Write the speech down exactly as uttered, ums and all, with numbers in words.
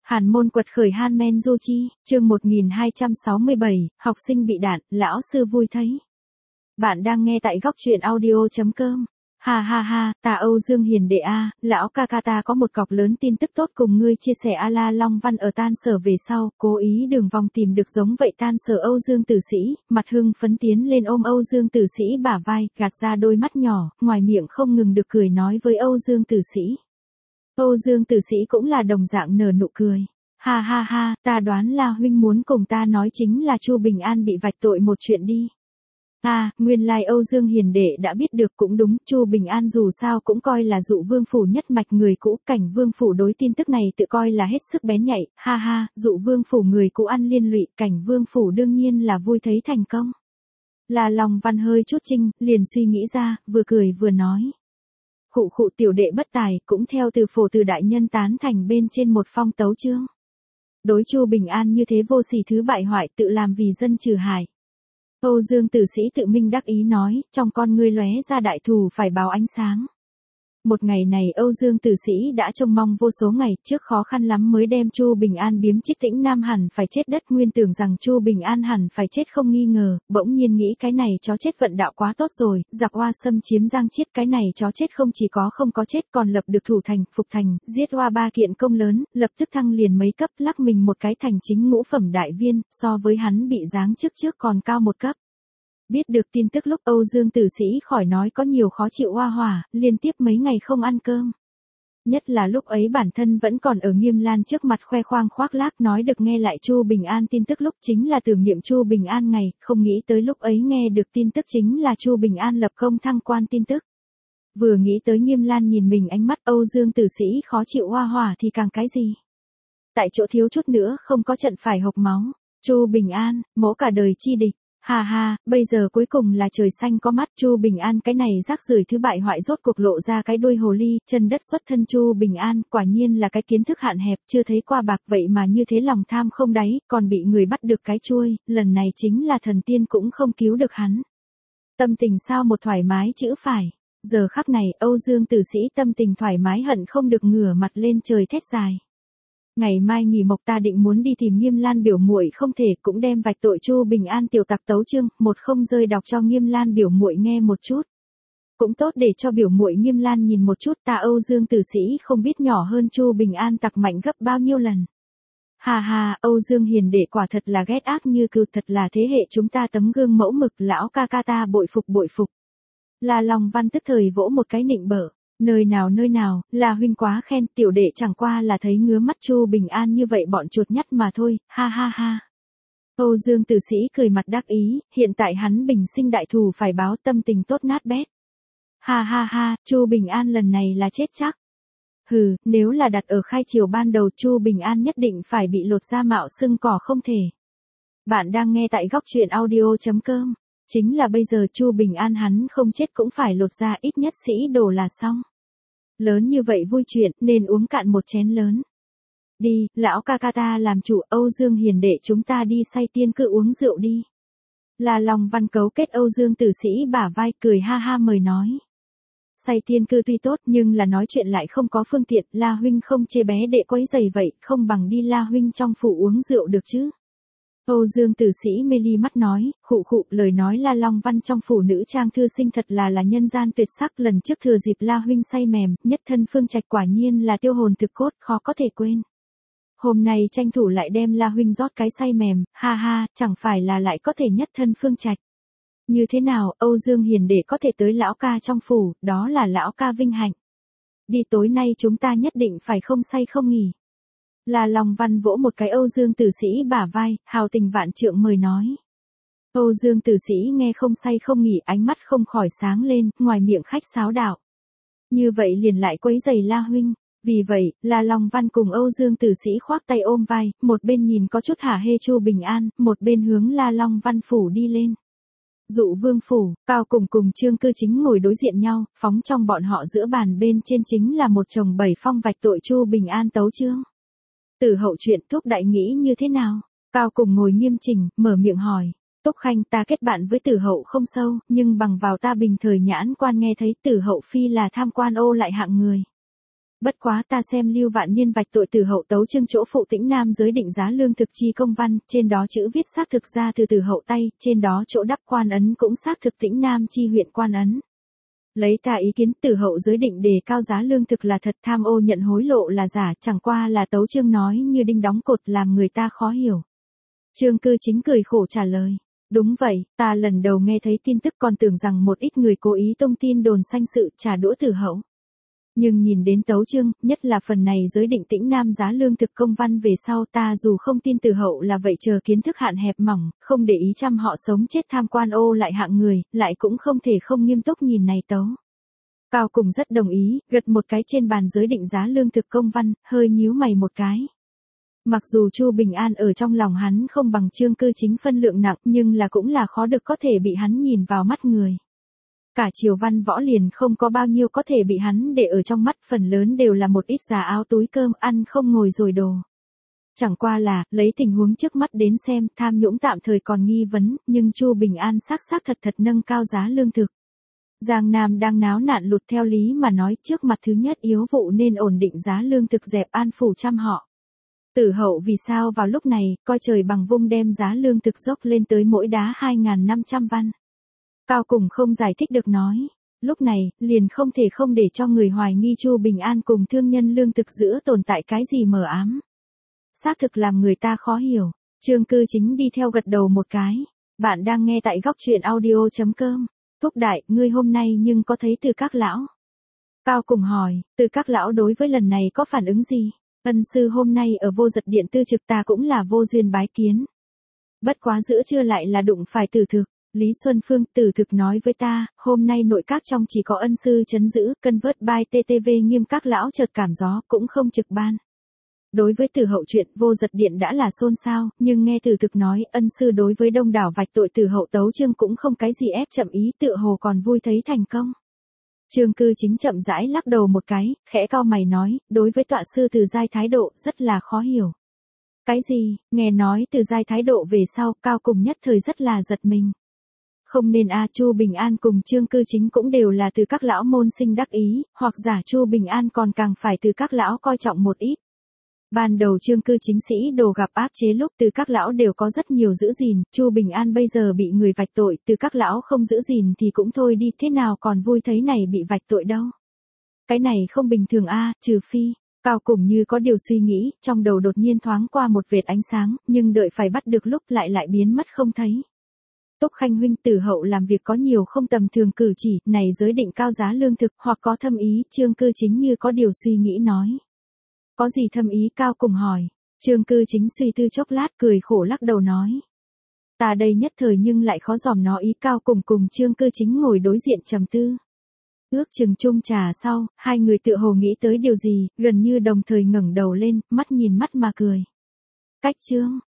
Hàn môn quật khởi Han Men Du Chi, chương một nghìn hai trăm sáu mươi bảy, học sinh bị đạn, lão sư vui thấy. Bạn đang nghe tại góc truyện audio chấm com. Ha ha ha, ta Âu Dương Hiền đệ a, lão ca ca ta có một cọc lớn tin tức tốt cùng ngươi chia sẻ a la Long Văn ở tan sở về sau, cố ý đường vòng tìm được giống vậy tan sở Âu Dương Tử Sĩ, mặt hưng phấn tiến lên ôm Âu Dương Tử Sĩ bả vai, gạt ra đôi mắt nhỏ, ngoài miệng không ngừng được cười nói với Âu Dương Tử Sĩ. Âu Dương Tử Sĩ cũng là đồng dạng nở nụ cười. Ha ha ha, ta đoán là huynh muốn cùng ta nói chính là Chu Bình An bị vạch tội một chuyện đi. À, nguyên lai Âu Dương Hiền đệ đã biết được cũng đúng, Chu Bình An dù sao cũng coi là Dụ Vương phủ nhất mạch người cũ, Cảnh Vương phủ đối tin tức này tự coi là hết sức bén nhạy, ha ha, Dụ Vương phủ người cũ ăn liên lụy, Cảnh Vương phủ đương nhiên là vui thấy thành công. Là Long Văn hơi chút chinh, liền suy nghĩ ra, vừa cười vừa nói. Khụ khụ tiểu đệ bất tài, cũng theo từ phổ từ đại nhân tán thành bên trên một phong tấu chương. Đối Chu Bình An như thế vô sỉ thứ bại hoại tự làm vì dân trừ hại. Âu Dương Tử Sĩ tự minh đắc ý nói, trong con ngươi lóe ra đại thù phải báo ánh sáng. Một ngày này Âu Dương Tử Sĩ đã trông mong vô số ngày, trước khó khăn lắm mới đem Chu Bình An biếm Trích Tĩnh Nam hẳn phải chết đất, nguyên tưởng rằng Chu Bình An hẳn phải chết không nghi ngờ, bỗng nhiên nghĩ cái này chó chết vận đạo quá tốt rồi, giặc Hoa xâm chiếm Giang Chiết, cái này chó chết không chỉ có không có chết còn lập được thủ thành, phục thành, giết Hoa ba kiện công lớn, lập tức thăng liền mấy cấp, lắc mình một cái thành chính ngũ phẩm đại viên, so với hắn bị giáng trước trước còn cao một cấp. Biết được tin tức lúc Âu Dương Tử Sĩ khỏi nói có nhiều khó chịu hoa hỏa, liên tiếp mấy ngày không ăn cơm. Nhất là lúc ấy bản thân vẫn còn ở Nghiêm Lan trước mặt khoe khoang khoác lác nói được nghe lại Chu Bình An tin tức lúc chính là tưởng niệm Chu Bình An ngày, không nghĩ tới lúc ấy nghe được tin tức chính là Chu Bình An lập công thăng quan tin tức. Vừa nghĩ tới Nghiêm Lan nhìn mình ánh mắt Âu Dương Tử Sĩ khó chịu hoa hỏa thì càng cái gì. Tại chỗ thiếu chút nữa không có trận phải hộc máu, Chu Bình An, mỗ cả đời chi địch. Ha ha, bây giờ cuối cùng là trời xanh có mắt, Chu Bình An cái này rác rưởi thứ bại hoại rốt cuộc lộ ra cái đuôi hồ ly, chân đất xuất thân Chu Bình An, quả nhiên là cái kiến thức hạn hẹp, chưa thấy qua bạc vậy mà như thế lòng tham không đáy, còn bị người bắt được cái chuôi, lần này chính là thần tiên cũng không cứu được hắn. Tâm tình sao một thoải mái chữ phải, giờ khắc này Âu Dương Tử Sĩ tâm tình thoải mái hận không được ngửa mặt lên trời thét dài. Ngày mai nghỉ mộc ta định muốn đi tìm Nghiêm Lan biểu muội không thể cũng đem vạch tội Chu Bình An tiểu tặc tấu chương, một không rơi đọc cho Nghiêm Lan biểu muội nghe một chút. Cũng tốt để cho biểu muội Nghiêm Lan nhìn một chút ta Âu Dương Tử Sĩ không biết nhỏ hơn Chu Bình An tặc mạnh gấp bao nhiêu lần. Hà hà, Âu Dương Hiền đệ quả thật là ghét ác như cừu, thật là thế hệ chúng ta tấm gương mẫu mực, lão ca ca ta bội phục bội phục. Là Long Văn tức thời vỗ một cái nịnh bợ. Nơi nào nơi nào, là huynh quá khen, tiểu đệ chẳng qua là thấy ngứa mắt Chu Bình An như vậy bọn chuột nhắt mà thôi, ha ha ha. Âu Dương Tử Sĩ cười mặt đắc ý, hiện tại hắn bình sinh đại thù phải báo, tâm tình tốt nát bét. Ha ha ha, Chu Bình An lần này là chết chắc. Hừ, nếu là đặt ở khai triều ban đầu Chu Bình An nhất định phải bị lột da mạo xưng cỏ không thể. Bạn đang nghe tại góc truyện audio chấm com. Chính là bây giờ Chu Bình An hắn không chết cũng phải lột ra, ít nhất sĩ đồ là xong. Lớn như vậy vui chuyện nên uống cạn một chén lớn. Đi, lão ca ca ta làm chủ, Âu Dương Hiền đệ chúng ta đi say tiên cự uống rượu đi. Là Long Văn cấu kết Âu Dương Tử Sĩ bả vai cười ha ha mời nói. Say tiên cư tuy tốt nhưng là nói chuyện lại không có phương tiện, La huynh không chê bé đệ quấy giày vậy, không bằng đi La huynh trong phủ uống rượu được chứ. Âu Dương Tử Sĩ mê ly mắt nói, khụ khụ, lời nói La Long Văn trong phủ nữ trang thư sinh thật là là nhân gian tuyệt sắc, lần trước thừa dịp La huynh say mềm, nhất thân phương trạch quả nhiên là tiêu hồn thực cốt, khó có thể quên. Hôm nay tranh thủ lại đem La huynh rót cái say mềm, ha ha, chẳng phải là lại có thể nhất thân phương trạch. Như thế nào, Âu Dương Hiền đệ có thể tới lão ca trong phủ, đó là lão ca vinh hạnh. Đi tối nay chúng ta nhất định phải không say không nghỉ. Là Long Văn vỗ một cái Âu Dương Tử Sĩ bả vai, hào tình vạn trượng mời nói. Âu Dương Tử Sĩ nghe không say không nghỉ, ánh mắt không khỏi sáng lên, ngoài miệng khách sáo đạo. Như vậy liền lại quấy giày La huynh, vì vậy, là Long Văn cùng Âu Dương Tử Sĩ khoác tay ôm vai, một bên nhìn có chút hả hê Chu Bình An, một bên hướng La Long Văn phủ đi lên. Dụ Vương phủ, Cao cùng cùng Trương Cư Chính ngồi đối diện nhau, phóng trong bọn họ giữa bàn bên trên chính là một chồng bảy phong vạch tội Chu Bình An tấu chương. Tử hậu chuyện Thúc đại nghĩ như thế nào? Cao cùng ngồi nghiêm chỉnh, mở miệng hỏi. Túc Khanh ta kết bạn với Tử hậu không sâu, nhưng bằng vào ta bình thời nhãn quan nghe thấy Tử hậu phi là tham quan ô lại hạng người. Bất quá ta xem Lưu Vạn Niên vạch tội Từ Hậu tấu chương chỗ phụ Tĩnh Nam giới định giá lương thực chi công văn, trên đó chữ viết xác thực ra từ Từ Hậu tay, trên đó chỗ đắp quan ấn cũng xác thực Tĩnh Nam chi huyện quan ấn. Lấy ta ý kiến Từ Hậu giới định đề cao giá lương thực là thật, tham ô nhận hối lộ là giả, chẳng qua là tấu chương nói như đinh đóng cột làm người ta khó hiểu. Trương Cư Chính cười khổ trả lời. Đúng vậy, ta lần đầu nghe thấy tin tức còn tưởng rằng một ít người cố ý tung tin đồn sanh sự trả đũa Từ Hậu. Nhưng nhìn đến tấu chương, nhất là phần này giới định Tĩnh Nam giá lương thực công văn về sau, ta dù không tin Từ Hậu là vậy chờ kiến thức hạn hẹp mỏng, không để ý chăm họ sống chết tham quan ô lại hạng người, lại cũng không thể không nghiêm túc nhìn này tấu. Cao Cùng rất đồng ý, gật một cái trên bàn giới định giá lương thực công văn, hơi nhíu mày một cái. Mặc dù Chu Bình An ở trong lòng hắn không bằng Trương Cư Chính phân lượng nặng, nhưng là cũng là khó được có thể bị hắn nhìn vào mắt người. Cả triều văn võ liền không có bao nhiêu có thể bị hắn để ở trong mắt, phần lớn đều là một ít già áo túi cơm ăn không ngồi rồi đồ. Chẳng qua là, lấy tình huống trước mắt đến xem, tham nhũng tạm thời còn nghi vấn, nhưng Chu Bình An xác xác thật thật nâng cao giá lương thực. Giang Nam đang náo nạn lụt theo lý mà nói, trước mặt thứ nhất yếu vụ nên ổn định giá lương thực dẹp an phủ trăm họ. Từ Hậu vì sao vào lúc này, coi trời bằng vung đem giá lương thực dốc lên tới mỗi đá hai nghìn năm trăm văn. Cao Cùng không giải thích được nói. Lúc này, liền không thể không để cho người hoài nghi Chu Bình An cùng thương nhân lương thực giữa tồn tại cái gì mờ ám. Xác thực làm người ta khó hiểu. Trương Cư Chính đi theo gật đầu một cái. Bạn đang nghe tại góc truyện audio.com. Thúc đại, ngươi hôm nay nhưng có thấy Từ Các lão? Cao Cùng hỏi, Từ Các lão đối với lần này có phản ứng gì? Ân sư hôm nay ở Vô Giật Điện tư trực ta cũng là vô duyên bái kiến. Bất quá giữa trưa lại là đụng phải Từ Thực. Lý Xuân Phương Từ Thực nói với ta, hôm nay nội các trong chỉ có ân sư chấn giữ, cân vớt bai tê tê vê nghiêm các lão chợt cảm gió, cũng không trực ban. Đối với Từ Hậu chuyện Vô Giật Điện đã là xôn xao, nhưng nghe Từ Thực nói, ân sư đối với đông đảo vạch tội Từ Hậu tấu chương cũng không cái gì ép chậm ý, tựa hồ còn vui thấy thành công. Trương Cư Chính chậm rãi lắc đầu một cái, khẽ cau mày nói, đối với tọa sư Từ Giai thái độ rất là khó hiểu. Cái gì? Nghe nói Từ Giai thái độ về sau, Cao Cùng nhất thời rất là giật mình. Không nên a, Chu Bình An cùng Trương Cư Chính cũng đều là Từ Các lão môn sinh đắc ý, hoặc giả Chu Bình An còn càng phải Từ Các lão coi trọng một ít. Ban đầu Trương Cư Chính sĩ đồ gặp áp chế lúc Từ Các lão đều có rất nhiều giữ gìn, Chu Bình An bây giờ bị người vạch tội, Từ Các lão không giữ gìn thì cũng thôi đi, thế nào còn vui thấy này bị vạch tội đâu. Cái này không bình thường a, trừ phi. Cao Cùng như có điều suy nghĩ, trong đầu đột nhiên thoáng qua một vệt ánh sáng, nhưng đợi phải bắt được lúc lại lại biến mất không thấy. Túc Khanh huynh, Từ Hậu làm việc có nhiều không tầm thường cử chỉ, này giới định cao giá lương thực, hoặc có thâm ý, Trương Cư Chính như có điều suy nghĩ nói. Có gì thâm ý? Cao Cùng hỏi. Trương Cư Chính suy tư chốc lát cười khổ lắc đầu nói. Ta đây nhất thời nhưng lại khó dòm nó ý. Cao Cùng cùng Trương Cư Chính ngồi đối diện trầm tư. Ước chừng chung trà sau, hai người tựa hồ nghĩ tới điều gì, gần như đồng thời ngẩng đầu lên, mắt nhìn mắt mà cười. Cách chương,